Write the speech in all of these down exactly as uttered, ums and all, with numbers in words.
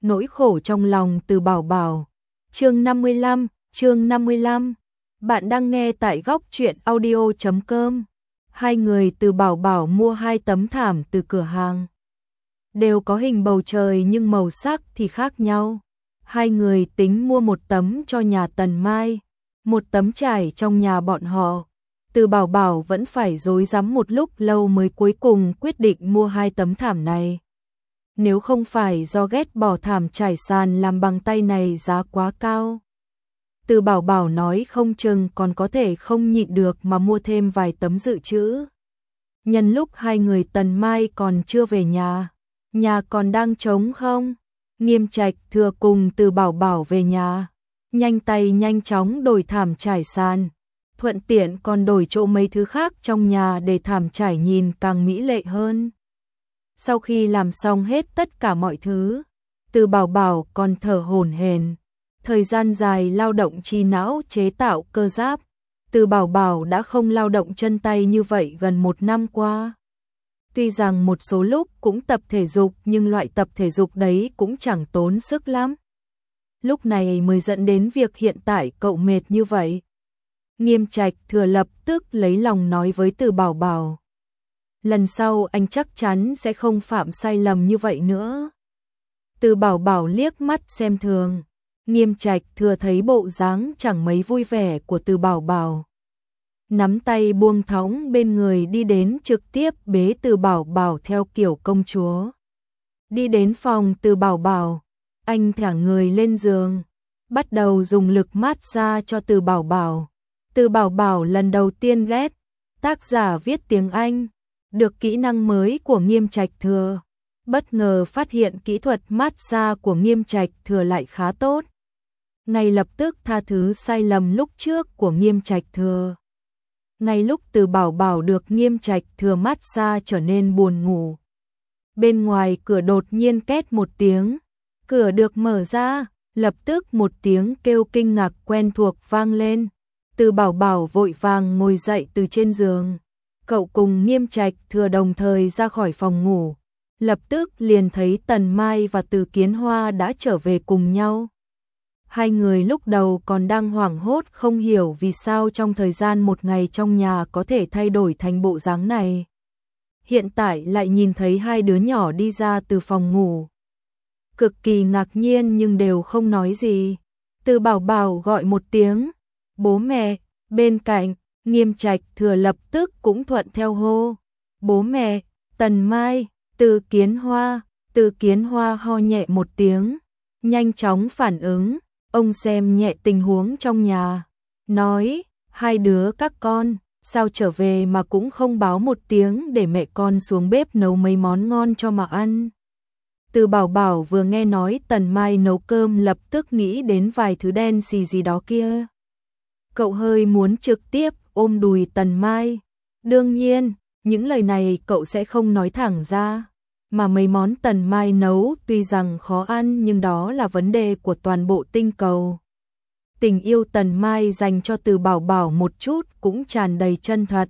nỗi khổ trong lòng Từ Bảo Bảo. Chương năm mươi lăm, chương năm mươi lăm. Bạn đang nghe tại góc truyện audio chấm com. Hai người Từ Bảo Bảo mua hai tấm thảm từ cửa hàng. Đều có hình bầu trời nhưng màu sắc thì khác nhau. Hai người tính mua một tấm cho nhà Tần Mai, một tấm trải trong nhà bọn họ. Từ Bảo Bảo vẫn phải rối rắm một lúc lâu mới cuối cùng quyết định mua hai tấm thảm này. Nếu không phải do ghét bỏ thảm trải sàn làm bằng tay này giá quá cao, Từ Bảo Bảo nói không chừng còn có thể không nhịn được mà mua thêm vài tấm dự trữ. Nhân lúc hai người Tần Mai còn chưa về nhà, nhà còn đang trống không, Nghiêm Trạch Thừa cùng Từ Bảo Bảo về nhà, nhanh tay nhanh chóng đổi thảm trải sàn, thuận tiện còn đổi chỗ mấy thứ khác trong nhà để thảm trải nhìn càng mỹ lệ hơn. Sau khi làm xong hết tất cả mọi thứ, Từ Bảo Bảo còn thở hổn hển. Thời gian dài lao động trí não chế tạo cơ giáp, Từ Bảo Bảo đã không lao động chân tay như vậy gần một năm qua. Tuy rằng một số lúc cũng tập thể dục nhưng loại tập thể dục đấy cũng chẳng tốn sức lắm. Lúc này mới dẫn đến việc hiện tại cậu mệt như vậy. Nghiêm Trạch Thừa lập tức lấy lòng nói với Từ Bảo Bảo. Lần sau anh chắc chắn sẽ không phạm sai lầm như vậy nữa. Từ Bảo Bảo liếc mắt xem thường. Nghiêm Trạch Thừa thấy bộ dáng chẳng mấy vui vẻ của Từ Bảo Bảo, nắm tay buông thõng bên người đi đến trực tiếp bế Từ Bảo Bảo theo kiểu công chúa. Đi đến phòng Từ Bảo Bảo, anh thả người lên giường, bắt đầu dùng lực mát xa cho Từ Bảo Bảo. Từ Bảo Bảo lần đầu tiên ghét, tác giả viết tiếng Anh, được kỹ năng mới của Nghiêm Trạch Thừa, bất ngờ phát hiện kỹ thuật mát xa của Nghiêm Trạch Thừa lại khá tốt. Ngay lập tức tha thứ sai lầm lúc trước của Nghiêm Trạch Thừa. Ngay lúc Từ Bảo Bảo được Nghiêm Trạch Thừa mát xa trở nên buồn ngủ, bên ngoài cửa đột nhiên két một tiếng, cửa được mở ra, lập tức một tiếng kêu kinh ngạc quen thuộc vang lên. Từ Bảo Bảo vội vàng ngồi dậy từ trên giường, cậu cùng Nghiêm Trạch Thừa đồng thời ra khỏi phòng ngủ, lập tức liền thấy Tần Mai và Từ Kiến Hoa đã trở về cùng nhau. Hai người lúc đầu còn đang hoảng hốt không hiểu vì sao trong thời gian một ngày trong nhà có thể thay đổi thành bộ dáng này. Hiện tại lại nhìn thấy hai đứa nhỏ đi ra từ phòng ngủ. Cực kỳ ngạc nhiên nhưng đều không nói gì. Từ Bảo Bảo gọi một tiếng, bố mẹ, bên cạnh, Nghiêm Trạch Thừa lập tức cũng thuận theo hô, bố mẹ. Tần Mai, Từ Kiến Hoa, Từ Kiến Hoa ho nhẹ một tiếng, nhanh chóng phản ứng. Ông xem nhẹ tình huống trong nhà, nói, hai đứa các con, sao trở về mà cũng không báo một tiếng để mẹ con xuống bếp nấu mấy món ngon cho mà ăn. Từ Bảo Bảo vừa nghe nói Tần Mai nấu cơm lập tức nghĩ đến vài thứ đen xì gì đó kia. Cậu hơi muốn trực tiếp ôm đùi Tần Mai. Đương nhiên, những lời này cậu sẽ không nói thẳng ra. Mà mấy món Tần Mai nấu tuy rằng khó ăn nhưng đó là vấn đề của toàn bộ tinh cầu. Tình yêu Tần Mai dành cho Từ Bảo Bảo một chút cũng tràn đầy chân thật.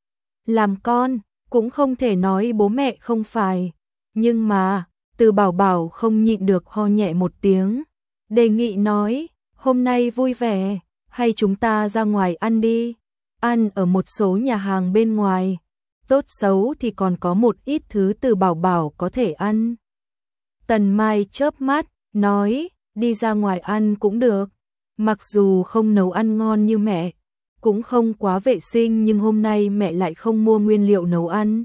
Làm con, cũng không thể nói bố mẹ không phải. Nhưng mà, Từ Bảo Bảo không nhịn được ho nhẹ một tiếng. Đề nghị nói, hôm nay vui vẻ, hay chúng ta ra ngoài ăn đi. Ăn ở một số nhà hàng bên ngoài. Tốt xấu thì còn có một ít thứ Từ Bảo Bảo có thể ăn. Tần Mai chớp mắt, nói, đi ra ngoài ăn cũng được. Mặc dù không nấu ăn ngon như mẹ, cũng không quá vệ sinh nhưng hôm nay mẹ lại không mua nguyên liệu nấu ăn.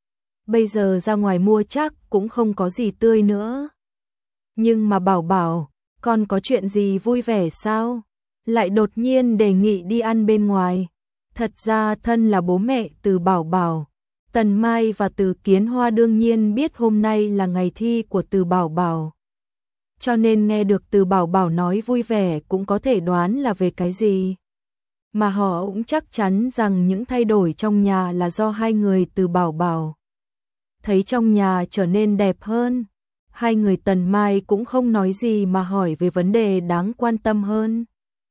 Bây giờ ra ngoài mua chắc cũng không có gì tươi nữa. Nhưng mà Bảo Bảo, con có chuyện gì vui vẻ sao? Lại đột nhiên đề nghị đi ăn bên ngoài. Thật ra thân là bố mẹ Từ Bảo Bảo, Tần Mai và Từ Kiến Hoa đương nhiên biết hôm nay là ngày thi của Từ Bảo Bảo. Cho nên nghe được Từ Bảo Bảo nói vui vẻ cũng có thể đoán là về cái gì. Mà họ cũng chắc chắn rằng những thay đổi trong nhà là do hai người Từ Bảo Bảo. Thấy trong nhà trở nên đẹp hơn, hai người Tần Mai cũng không nói gì mà hỏi về vấn đề đáng quan tâm hơn.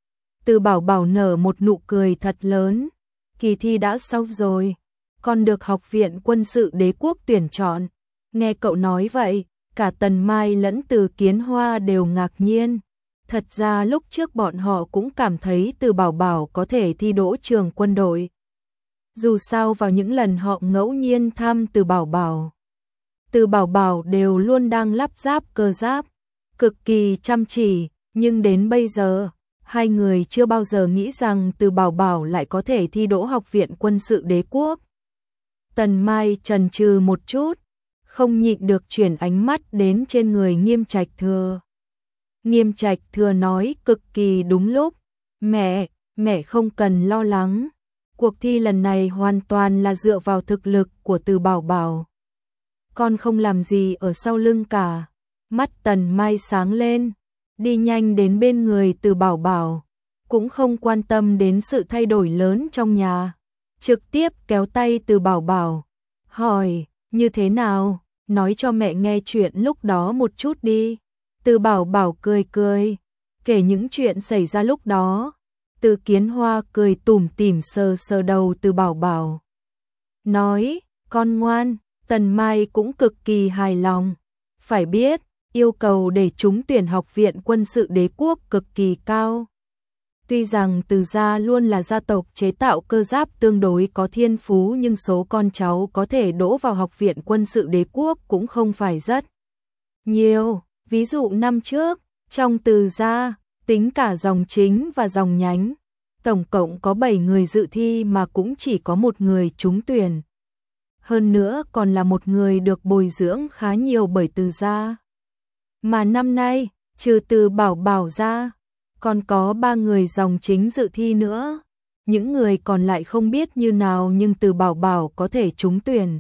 Từ Bảo Bảo nở một nụ cười thật lớn, kỳ thi đã xong rồi. Con được Học viện Quân sự Đế quốc tuyển chọn. Nghe cậu nói vậy, Cả Tần Mai lẫn Từ Kiến Hoa đều ngạc nhiên. Thật ra lúc trước bọn họ cũng cảm thấy Từ Bảo Bảo có thể thi đỗ trường quân đội. Dù sao vào những lần họ ngẫu nhiên thăm Từ Bảo Bảo, Từ Bảo Bảo đều luôn đang lắp ráp cơ giáp, cực kỳ chăm chỉ, nhưng đến bây giờ, hai người chưa bao giờ nghĩ rằng Từ Bảo Bảo lại có thể thi đỗ Học viện Quân sự Đế quốc. Tần Mai chần chừ một chút, không nhịn được chuyển ánh mắt đến trên người Nghiêm Trạch Thừa. Nghiêm Trạch Thừa nói cực kỳ đúng lúc, mẹ, mẹ không cần lo lắng, cuộc thi lần này hoàn toàn là dựa vào thực lực của Từ Bảo Bảo. Con không làm gì ở sau lưng cả. Mắt Tần Mai sáng lên, đi nhanh đến bên người Từ Bảo Bảo, cũng không quan tâm đến sự thay đổi lớn trong nhà, trực tiếp kéo tay Từ Bảo Bảo, hỏi, như thế nào, nói cho mẹ nghe chuyện lúc đó một chút đi. Từ Bảo Bảo cười cười, kể những chuyện xảy ra lúc đó. Từ Kiến Hoa cười tủm tỉm sờ sờ đầu Từ Bảo Bảo, nói, con ngoan. Tần Mai cũng cực kỳ hài lòng. Phải biết, yêu cầu để trúng tuyển Học viện Quân sự Đế quốc cực kỳ cao. Tuy rằng Từ gia luôn là gia tộc chế tạo cơ giáp tương đối có thiên phú, nhưng số con cháu có thể đỗ vào Học viện Quân sự Đế quốc cũng không phải rất nhiều. Ví dụ năm trước, trong Từ gia, tính cả dòng chính và dòng nhánh, tổng cộng có bảy người dự thi mà cũng chỉ có một người trúng tuyển. Hơn nữa còn là một người được bồi dưỡng khá nhiều bởi Từ gia. Mà năm nay, trừ Từ Bảo Bảo ra, còn có ba người dòng chính dự thi nữa. Những người còn lại không biết như nào, nhưng Từ Bảo Bảo có thể trúng tuyển.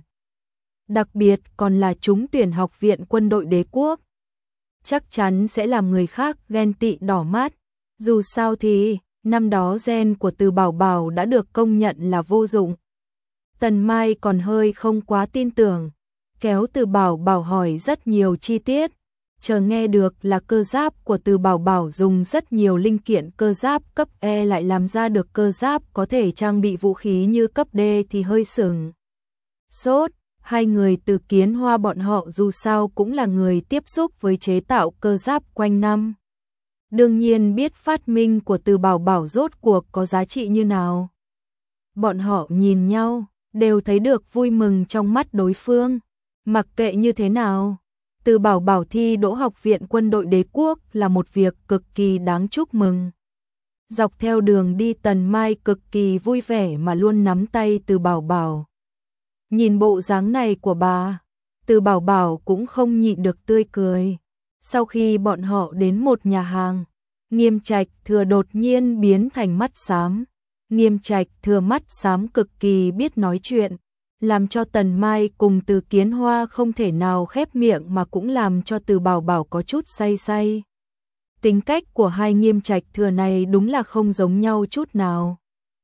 Đặc biệt còn là trúng tuyển Học viện Quân đội Đế quốc. Chắc chắn sẽ làm người khác ghen tị đỏ mắt. Dù sao thì, năm đó gen của Từ Bảo Bảo đã được công nhận là vô dụng. Tần Mai còn hơi không quá tin tưởng, kéo Từ Bảo Bảo hỏi rất nhiều chi tiết, chờ nghe được là cơ giáp của Từ Bảo Bảo dùng rất nhiều linh kiện cơ giáp cấp E lại làm ra được cơ giáp có thể trang bị vũ khí như cấp D thì hơi sửng sốt. Hai người Từ Kiến Hoa bọn họ dù sao cũng là người tiếp xúc với chế tạo cơ giáp quanh năm, đương nhiên biết phát minh của Từ Bảo Bảo rốt cuộc có giá trị như nào. Bọn họ nhìn nhau, đều thấy được vui mừng trong mắt đối phương. Mặc kệ như thế nào, Từ Bảo Bảo thi đỗ Học viện Quân đội Đế quốc là một việc cực kỳ đáng chúc mừng. Dọc theo đường đi Tần Mai cực kỳ vui vẻ mà luôn nắm tay Từ Bảo Bảo. Nhìn bộ dáng này của bà, Từ Bảo Bảo cũng không nhịn được tươi cười. Sau khi bọn họ đến một nhà hàng, Nghiêm Trạch Thừa đột nhiên biến thành mắt xám. Nghiêm Trạch Thừa mắt xám cực kỳ biết nói chuyện, làm cho Tần Mai cùng Từ Kiến Hoa không thể nào khép miệng, mà cũng làm cho Từ Bảo Bảo có chút say say. Tính cách của hai Nghiêm Trạch Thừa này đúng là không giống nhau chút nào.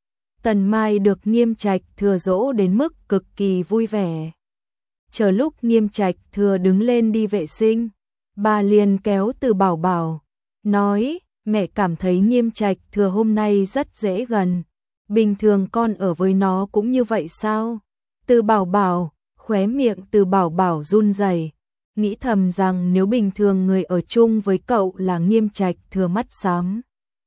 Tần Mai được Nghiêm Trạch Thừa dỗ đến mức cực kỳ vui vẻ. Chờ lúc Nghiêm Trạch Thừa đứng lên đi vệ sinh, bà liền kéo Từ Bảo Bảo, nói, mẹ cảm thấy Nghiêm Trạch Thừa hôm nay rất dễ gần. Bình thường con ở với nó cũng như vậy sao? Từ Bảo Bảo, khóe miệng Từ Bảo Bảo run rẩy, nghĩ thầm rằng nếu bình thường người ở chung với cậu là Nghiêm Trạch Thừa mắt xám,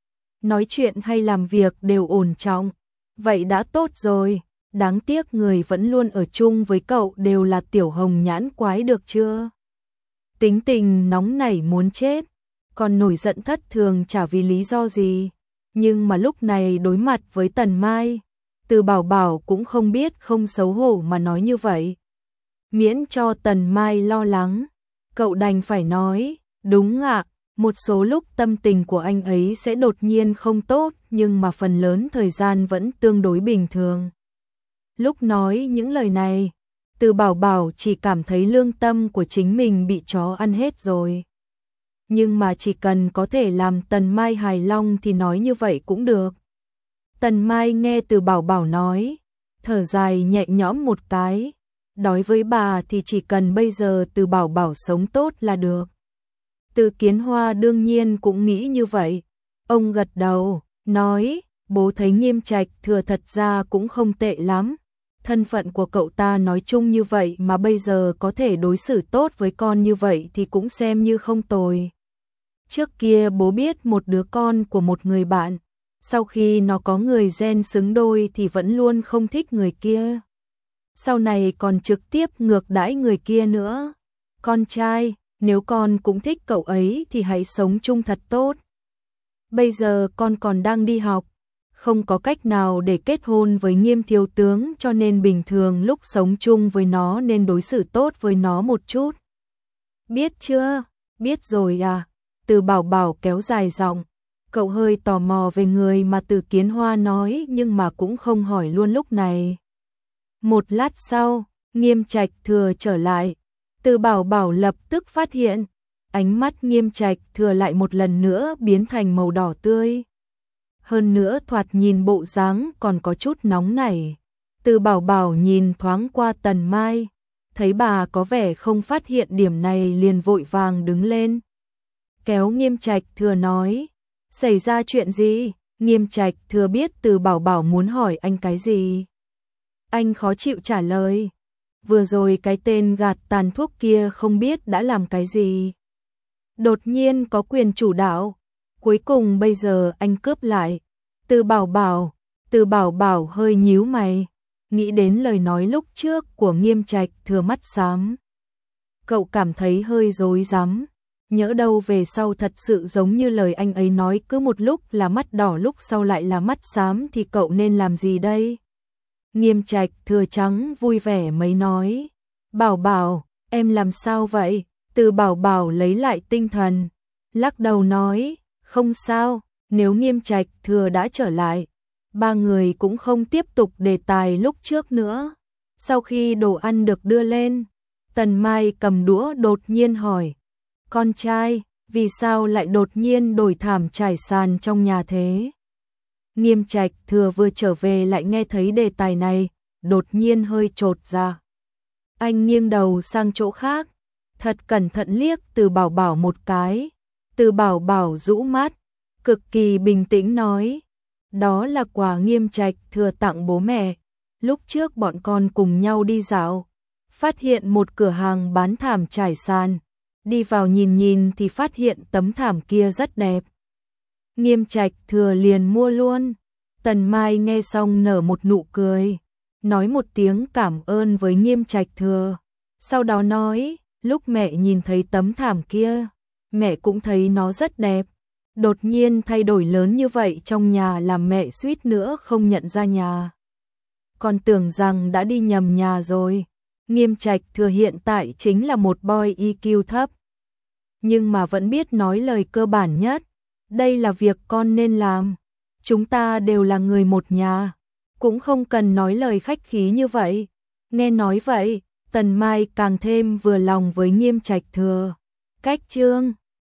nói chuyện hay làm việc đều ổn trọng, vậy đã tốt rồi. Đáng tiếc người vẫn luôn ở chung với cậu đều là tiểu hồng nhãn quái được chưa? Tính tình nóng nảy muốn chết, còn nổi giận thất thường chả vì lý do gì. Nhưng mà lúc này đối mặt với Tần Mai, Từ Bảo Bảo cũng không biết không xấu hổ mà nói như vậy. Miễn cho Tần Mai lo lắng, cậu đành phải nói, đúng ạ, một số lúc tâm tình của anh ấy sẽ đột nhiên không tốt, nhưng mà phần lớn thời gian vẫn tương đối bình thường. Lúc nói những lời này, Từ Bảo Bảo chỉ cảm thấy lương tâm của chính mình bị chó ăn hết rồi. Nhưng mà chỉ cần có thể làm Tần Mai hài lòng thì nói như vậy cũng được. Tần Mai nghe Từ Bảo Bảo nói, thở dài nhẹ nhõm một cái. Đối với bà thì chỉ cần bây giờ Từ Bảo Bảo sống tốt là được. Từ Kiến Hoa đương nhiên cũng nghĩ như vậy. Ông gật đầu, nói, bố thấy Nghiêm Trạch Thừa thật ra cũng không tệ lắm. thân phận của cậu ta nói chung như vậy mà bây giờ có thể đối xử tốt với con như vậy thì cũng xem như không tồi. Trước kia bố biết một đứa con của một người bạn, sau khi nó có người gen xứng đôi thì vẫn luôn không thích người kia. Sau này còn trực tiếp ngược đãi người kia nữa. Con trai, nếu con cũng thích cậu ấy thì hãy sống chung thật tốt. Bây giờ con còn đang đi học, không có cách nào để kết hôn với Nghiêm thiếu tướng, cho nên bình thường lúc sống chung với nó nên đối xử tốt với nó một chút. Biết chưa? Biết rồi à? Từ Bảo Bảo kéo dài giọng. Cậu hơi tò mò về người mà Từ Kiến Hoa nói nhưng mà cũng không hỏi luôn lúc này. Một lát sau, Nghiêm Trạch Thừa trở lại. Từ Bảo Bảo lập tức phát hiện, ánh mắt Nghiêm Trạch Thừa lại một lần nữa biến thành màu đỏ tươi. Hơn nữa thoạt nhìn bộ dáng còn có chút nóng nảy. Từ Bảo Bảo nhìn thoáng qua Tần Mai, thấy bà có vẻ không phát hiện điểm này liền vội vàng đứng lên. Kéo Nghiêm Trạch Thừa nói, xảy ra chuyện gì? Nghiêm Trạch Thừa biết Từ Bảo Bảo muốn hỏi anh cái gì. Anh khó chịu trả lời. Vừa rồi cái tên gạt tàn thuốc kia không biết đã làm cái gì. Đột nhiên có quyền chủ đạo. Cuối cùng bây giờ anh cướp lại. Từ Bảo Bảo, Từ Bảo Bảo hơi nhíu mày, nghĩ đến lời nói lúc trước của Nghiêm Trạch Thừa mắt xám. Cậu cảm thấy hơi rối rắm, nhỡ đâu về sau thật sự giống như lời anh ấy nói, cứ một lúc là mắt đỏ lúc sau lại là mắt xám thì cậu nên làm gì đây? Nghiêm Trạch Thừa trắng vui vẻ mấy nói, Bảo Bảo, em làm sao vậy? Từ Bảo Bảo lấy lại tinh thần, lắc đầu nói, không sao. Nếu Nghiêm Trạch Thừa đã trở lại, ba người cũng không tiếp tục đề tài lúc trước nữa. Sau khi đồ ăn được đưa lên, Tần Mai cầm đũa đột nhiên hỏi, con trai, vì sao lại đột nhiên đổi thảm trải sàn trong nhà thế? Nghiêm Trạch Thừa vừa trở về lại nghe thấy đề tài này, đột nhiên hơi chột ra. Anh nghiêng đầu sang chỗ khác, thật cẩn thận liếc Từ Bảo Bảo một cái. Từ Bảo Bảo rũ mắt, cực kỳ bình tĩnh nói, đó là quà Nghiêm Trạch Thừa tặng bố mẹ. Lúc trước bọn con cùng nhau đi dạo, phát hiện một cửa hàng bán thảm trải sàn, đi vào nhìn nhìn thì phát hiện tấm thảm kia rất đẹp. Nghiêm Trạch Thừa liền mua luôn. Tần Mai nghe xong nở một nụ cười, nói một tiếng cảm ơn với Nghiêm Trạch Thừa. Sau đó nói, lúc mẹ nhìn thấy tấm thảm kia, mẹ cũng thấy nó rất đẹp. Đột nhiên thay đổi lớn như vậy trong nhà làm mẹ suýt nữa không nhận ra nhà. Còn tưởng rằng đã đi nhầm nhà rồi. Nghiêm Trạch Thừa hiện tại chính là một boy i kiu thấp, nhưng mà vẫn biết nói lời cơ bản nhất. Đây là việc con nên làm. Chúng ta đều là người một nhà, cũng không cần nói lời khách khí như vậy. Nghe nói vậy, Tần Mai càng thêm vừa lòng với Nghiêm Trạch Thừa. Cách chương